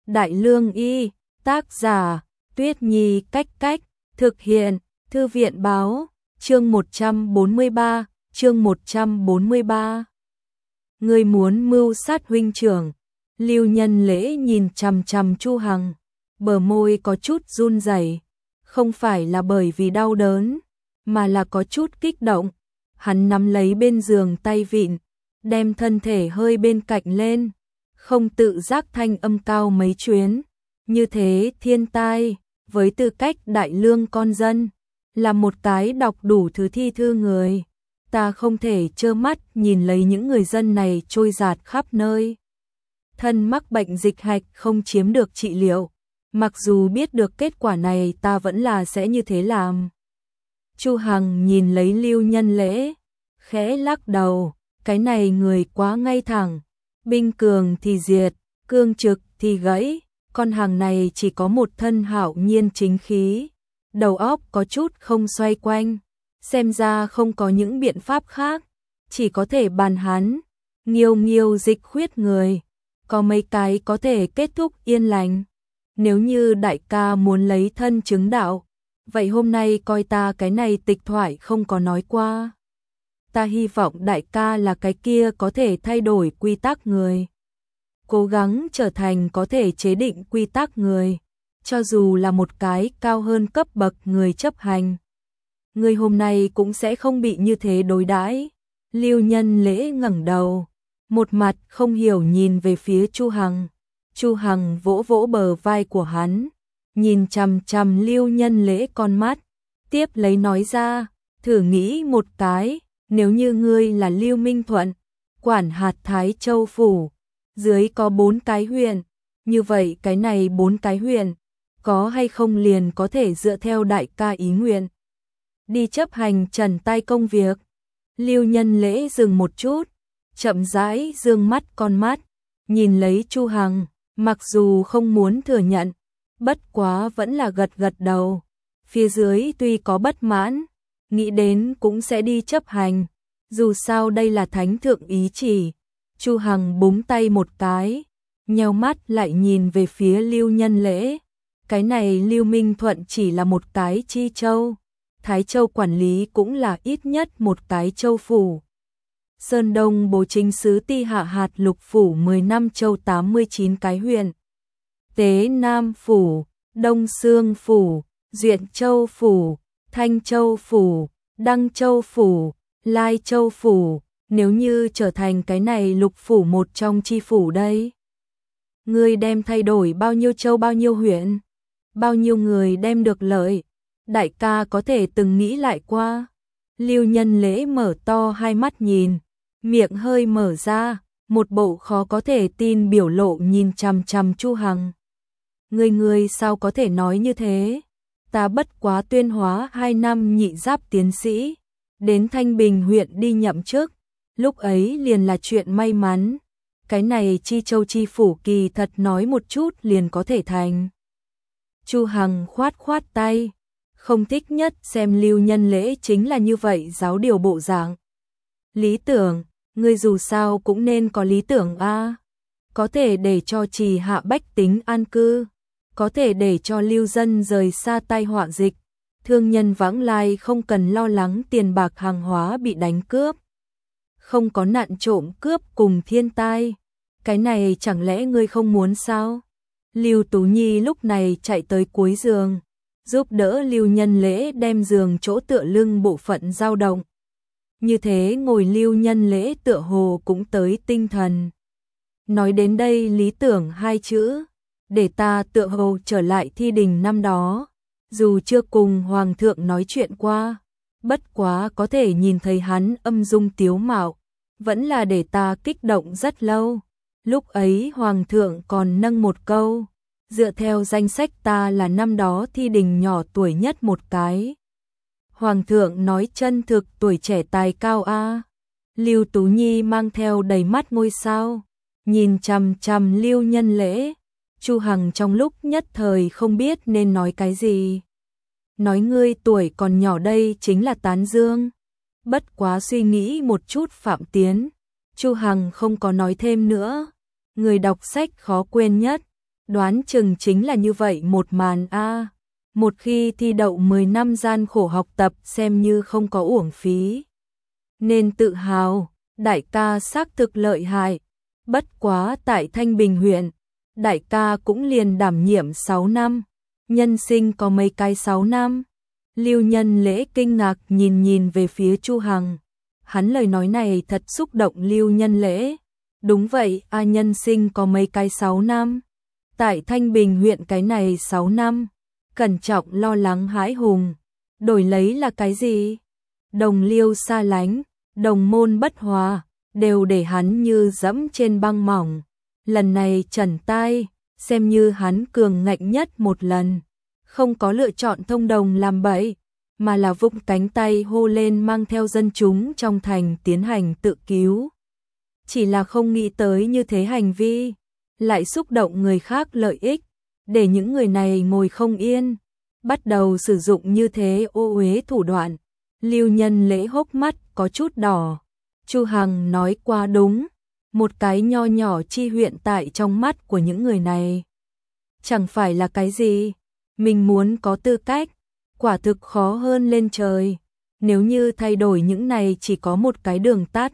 Đại Lương Y, tác giả, Tuyết Nhi Cách, thực hiện, Thư viện báo, chương 143, chương 143. Người muốn mưu sát huynh trưởng. Lưu Nhân Lễ nhìn chằm chằm Chu Hằng, bờ môi có chút run rẩy, không phải là bởi vì đau đớn, mà là có chút kích động. Hắn nắm lấy bên giường tay vịn, đem thân thể hơi bên cạnh lên, không tự giác thanh âm cao mấy chuyến. Như thế thiên tai, với tư cách đại lương con dân, là một cái đọc đủ thứ thi thư người. Ta không thể trơ mắt nhìn lấy những người dân này trôi dạt khắp nơi. Thân mắc bệnh dịch hạch không chiếm được trị liệu. Mặc dù biết được kết quả này ta vẫn là sẽ như thế làm. Chu Hằng nhìn lấy Lưu Nhân Lễ, khẽ lắc đầu, cái này người quá ngay thẳng. Binh cường thì diệt, cương trực thì gãy. Con hàng này chỉ có một thân hạo nhiên chính khí, đầu óc có chút không xoay quanh, xem ra không có những biện pháp khác, chỉ có thể bàn hắn, nghiêu dịch khuyết người, có mấy cái có thể kết thúc yên lành. Nếu như đại ca muốn lấy thân chứng đạo, vậy hôm nay coi ta cái này tịch thoại không có nói qua. Ta hy vọng đại ca là cái kia có thể thay đổi quy tắc người. Cố gắng trở thành có thể chế định quy tắc người, cho dù là một cái cao hơn cấp bậc người chấp hành. Người hôm nay cũng sẽ không bị như thế đối đãi. Lưu Nhân Lễ ngẩng đầu, một mặt không hiểu nhìn về phía Chu Hằng. Chu Hằng vỗ vỗ bờ vai của hắn, nhìn chằm chằm Lưu Nhân Lễ con mắt, tiếp lấy nói ra, thử nghĩ một cái, nếu như ngươi là Lưu Minh Thuận, quản hạt Thái Châu phủ, dưới có 4 cái huyện, như vậy cái này 4 cái huyện, có hay không liền có thể dựa theo đại ca ý nguyện, đi chấp hành trần tay công việc. Lưu Nhân Lễ dừng một chút, chậm rãi dương mắt con mắt, nhìn lấy Chu Hằng, mặc dù không muốn thừa nhận, bất quá vẫn là gật đầu. Phía dưới tuy có bất mãn, nghĩ đến cũng sẽ đi chấp hành, dù sao đây là thánh thượng ý chỉ. Chu Hằng búng tay một cái, nheo mắt lại nhìn về phía Lưu Nhân Lễ. Cái này Lưu Minh Thuận chỉ là một cái chi châu, Thái Châu quản lý cũng là ít nhất một cái châu phủ. Sơn Đông Bố Chính Sứ Ti Hạ hạt lục phủ 10 năm châu 89 cái huyện. Tế Nam phủ, Đông Sương phủ, Duyện Châu phủ, Thanh Châu phủ, Đăng Châu phủ, Lai Châu phủ. Nếu như trở thành cái này lục phủ một trong chi phủ đây, ngươi đem thay đổi bao nhiêu châu bao nhiêu huyện, bao nhiêu người đem được lợi, đại ca có thể từng nghĩ lại qua. Lưu Nhân Lễ mở to hai mắt nhìn, miệng hơi mở ra, một bộ khó có thể tin biểu lộ nhìn chằm chằm Chu Hằng. Ngươi sao có thể nói như thế? Ta bất quá tuyên hóa 2 năm nhị giáp tiến sĩ, đến Thanh Bình huyện đi nhậm chức. Lúc ấy liền là chuyện may mắn, cái này chi châu chi phủ kỳ thật nói một chút liền có thể thành. Chu Hằng khoát tay, không thích nhất xem Lưu Nhân Lễ chính là như vậy giáo điều bộ dạng. Lý tưởng, ngươi dù sao cũng nên có lý tưởng a, có thể để cho trì hạ bách tính an cư, có thể để cho lưu dân rời xa tai họa dịch, thương nhân vãng lai không cần lo lắng tiền bạc hàng hóa bị đánh cướp. Không có nạn trộm cướp cùng thiên tai, cái này chẳng lẽ ngươi không muốn sao? Lưu Tú Nhi lúc này chạy tới cuối giường, giúp đỡ Lưu Nhân Lễ đem giường chỗ tựa lưng bộ phận dao động. Như thế ngồi Lưu Nhân Lễ tựa hồ cũng tới tinh thần. Nói đến đây lý tưởng 2 chữ, để ta tựa hồ trở lại thi đình năm đó, dù chưa cùng Hoàng thượng nói chuyện qua. Bất quá có thể nhìn thấy hắn âm dung tiếu mạo, vẫn là để ta kích động rất lâu. Lúc ấy Hoàng thượng còn nâng một câu, dựa theo danh sách ta là năm đó thi đình nhỏ tuổi nhất một cái. Hoàng thượng nói chân thực tuổi trẻ tài cao a. Lưu Tú Nhi mang theo đầy mắt ngôi sao, nhìn chằm chằm Lưu Nhân Lễ. Chu Hằng trong lúc nhất thời không biết nên nói cái gì. Nói ngươi tuổi còn nhỏ đây chính là tán dương. Bất quá suy nghĩ một chút Phạm Tiến, Chu Hằng không có nói thêm nữa. Người đọc sách khó quên nhất, Đoán chừng chính là như vậy một màn a. Một khi thi đậu 10 năm gian khổ học tập xem như không có uổng phí. Nên tự hào, đại ca xác thực lợi hại. Bất quá tại Thanh Bình huyện, đại ca cũng liền đảm nhiệm 6 năm. Nhân sinh có mấy cái 6 năm. Lưu Nhân Lễ kinh ngạc nhìn về phía Chu Hằng. Hắn lời nói này thật xúc động Lưu Nhân Lễ. Đúng vậy, nhân sinh có mấy cái 6 năm. Tại Thanh Bình huyện cái này 6 năm. Cẩn trọng lo lắng hãi hùng. Đổi lấy là cái gì? Đồng liêu xa lánh, đồng môn bất hòa, đều để hắn như dẫm trên băng mỏng. Lần này trần tai, xem như hắn cường ngạnh nhất một lần. Không có lựa chọn thông đồng làm bậy, mà là vung cánh tay hô lên mang theo dân chúng trong thành tiến hành tự cứu. Chỉ là không nghĩ tới như thế hành vi, lại xúc động người khác lợi ích, để những người này ngồi không yên, bắt đầu sử dụng như thế ô uế thủ đoạn. Lưu Nhân Lễ hốc mắt có chút đỏ. Chu Hằng nói quá đúng, một cái nho nhỏ chi huyện tại trong mắt của những người này. Chẳng phải là cái gì, mình muốn có tư cách, quả thực khó hơn lên trời. Nếu như thay đổi những này chỉ có một cái đường tắt.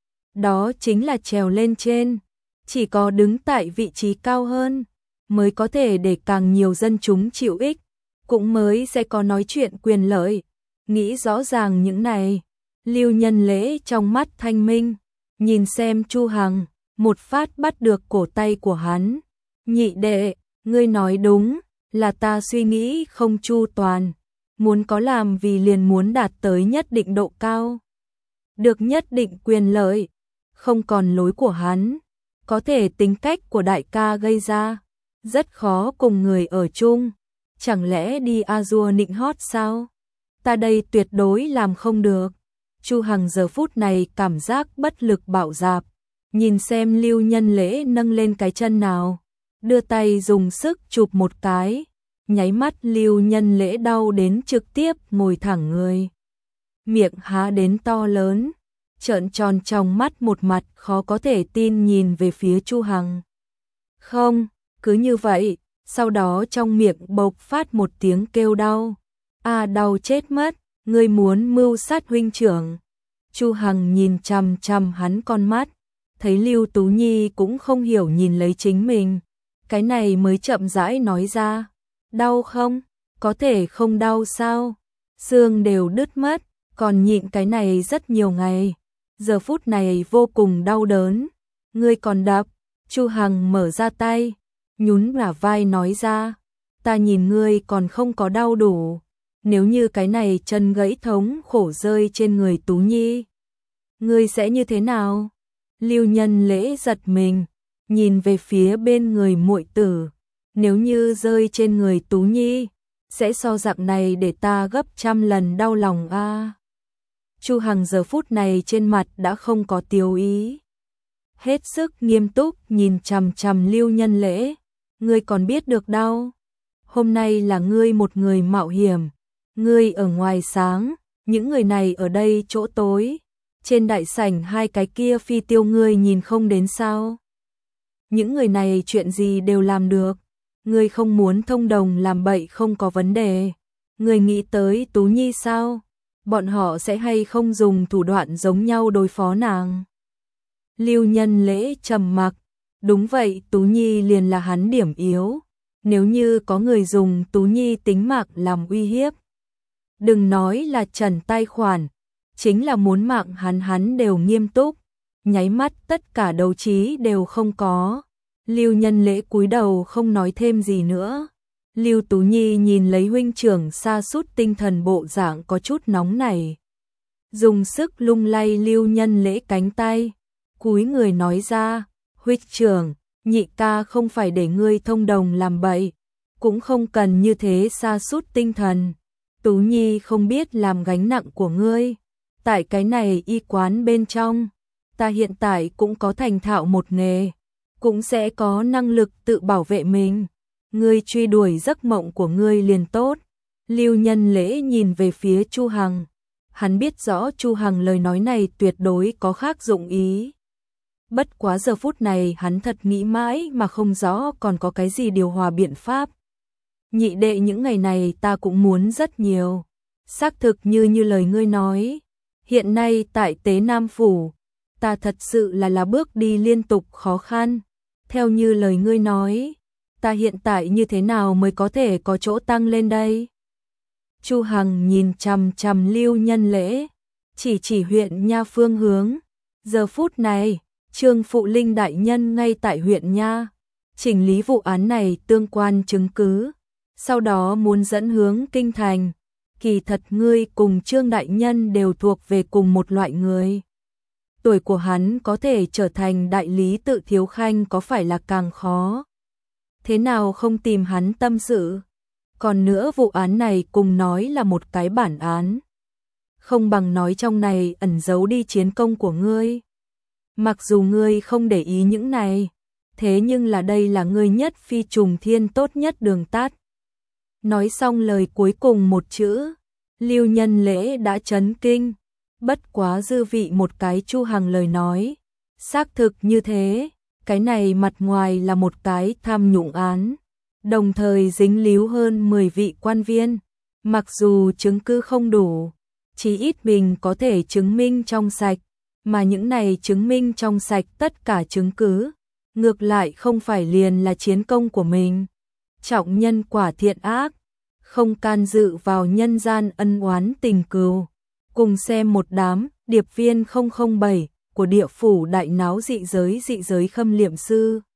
Đó chính là trèo lên trên, chỉ có đứng tại vị trí cao hơn, mới có thể để càng nhiều dân chúng chịu ích, cũng mới sẽ có nói chuyện quyền lợi. Nghĩ rõ ràng những này, Lưu Nhân Lễ trong mắt thanh minh, nhìn xem Chu Hằng, một phát bắt được cổ tay của hắn. Nhị đệ, ngươi nói đúng, là ta suy nghĩ không chu toàn, muốn có làm vì liền muốn đạt tới nhất định độ cao. Được nhất định quyền lợi, không còn lối của hắn, có thể tính cách của đại ca gây ra, rất khó cùng người ở chung. Chẳng lẽ đi A-dua nịnh hót sao? Ta đây tuyệt đối làm không được. Chu Hằng giờ phút này cảm giác bất lực bạo dạp, nhìn xem Lưu Nhân Lễ nâng lên cái chân nào, đưa tay dùng sức chụp một cái, nháy mắt Lưu Nhân Lễ đau đến trực tiếp ngồi thẳng người. Miệng há đến to lớn, trợn tròn trong mắt một mặt khó có thể tin nhìn về phía Chu Hằng. Không, cứ như vậy, sau đó trong miệng bộc phát một tiếng kêu đau. Đau chết mất, ngươi muốn mưu sát huynh trưởng. Chu Hằng nhìn chằm chằm hắn con mắt, thấy Lưu Tú Nhi cũng không hiểu nhìn lấy chính mình, cái này mới chậm rãi nói ra, đau không? Có thể không đau sao? Xương đều đứt mất, còn nhịn cái này rất nhiều ngày, giờ phút này vô cùng đau đớn. Ngươi còn đập? Chu Hằng mở ra tay, nhún bả vai nói ra, ta nhìn ngươi còn không có đau đủ. Nếu như cái này chân gãy thống khổ rơi trên người Tú Nhi, ngươi sẽ như thế nào? Lưu Nhân Lễ giật mình, nhìn về phía bên người muội tử, nếu như rơi trên người Tú Nhi, sẽ so dạng này để ta gấp trăm lần đau lòng a. Chu Hằng giờ phút này trên mặt đã không có tiêu ý, hết sức nghiêm túc nhìn chằm chằm Lưu Nhân Lễ, ngươi còn biết được đau? Hôm nay là ngươi một người mạo hiểm. Ngươi ở ngoài sáng, những người này ở đây chỗ tối, trên đại sảnh hai cái kia phi tiêu ngươi nhìn không đến sao? Những người này chuyện gì đều làm được, ngươi không muốn thông đồng làm bậy không có vấn đề. Ngươi nghĩ tới Tú Nhi sao? Bọn họ sẽ hay không dùng thủ đoạn giống nhau đối phó nàng? Lưu Nhân Lễ trầm mặc, đúng vậy, Tú Nhi liền là hắn điểm yếu, nếu như có người dùng Tú Nhi tính mạng làm uy hiếp, đừng nói là trần tài khoản, chính là muốn mạng hắn đều nghiêm túc, nháy mắt tất cả đấu trí đều không có. Lưu Nhân Lễ cúi đầu không nói thêm gì nữa. Lưu Tú Nhi nhìn lấy huynh trưởng sa sút tinh thần bộ dạng có chút nóng nảy, dùng sức lung lay Lưu Nhân Lễ cánh tay, cúi người nói ra, huynh trưởng, nhị ca không phải để ngươi thông đồng làm bậy, cũng không cần như thế sa sút tinh thần. Tú Nhi không biết làm gánh nặng của ngươi. Tại cái này y quán bên trong, ta hiện tại cũng có thành thạo một nghề, cũng sẽ có năng lực tự bảo vệ mình. Ngươi truy đuổi giấc mộng của ngươi liền tốt. Lưu Nhân Lễ nhìn về phía Chu Hằng. Hắn biết rõ Chu Hằng lời nói này tuyệt đối có khác dụng ý. Bất quá giờ phút này hắn thật nghĩ mãi mà không rõ còn có cái gì điều hòa biện pháp. Nhị đệ, những ngày này ta cũng muốn rất nhiều. Xác thực như lời ngươi nói, hiện nay tại Tế Nam Phủ, ta thật sự là bước đi liên tục khó khăn. Theo như lời ngươi nói, ta hiện tại như thế nào mới có thể có chỗ tăng lên đây? Chu Hằng nhìn chằm chằm Lưu Nhân Lễ, chỉ huyện nha phương hướng. Giờ phút này, Trương Phụ Linh đại nhân ngay tại huyện nha, chỉnh lý vụ án này tương quan chứng cứ, sau đó muốn dẫn hướng kinh thành. Kỳ thật ngươi cùng Trương đại nhân đều thuộc về cùng một loại người. Tuổi của hắn có thể trở thành đại lý tự Thiếu Khanh có phải là càng khó? Thế nào không tìm hắn tâm sự? Còn nữa, vụ án này cùng nói là một cái bản án, không bằng nói trong này ẩn giấu đi chiến công của ngươi. Mặc dù ngươi không để ý những này, thế nhưng là đây là ngươi nhất phi trùng thiên tốt nhất đường tắt. Nói xong lời cuối cùng một chữ, Lưu Nhân Lễ đã chấn kinh. Bất quá dư vị một cái Chu Hằng lời nói, xác thực như thế, cái này mặt ngoài là một cái tham nhũng án, đồng thời dính líu hơn 10 vị quan viên. Mặc dù chứng cứ không đủ, chí ít mình có thể chứng minh trong sạch, mà những này chứng minh trong sạch tất cả chứng cứ, ngược lại không phải liền là chiến công của mình. Trọng nhân quả thiện ác, không can dự vào nhân gian ân oán tình cừu. Cùng xem một đám điệp viên 007 của địa phủ đại náo dị giới khâm liệm sư.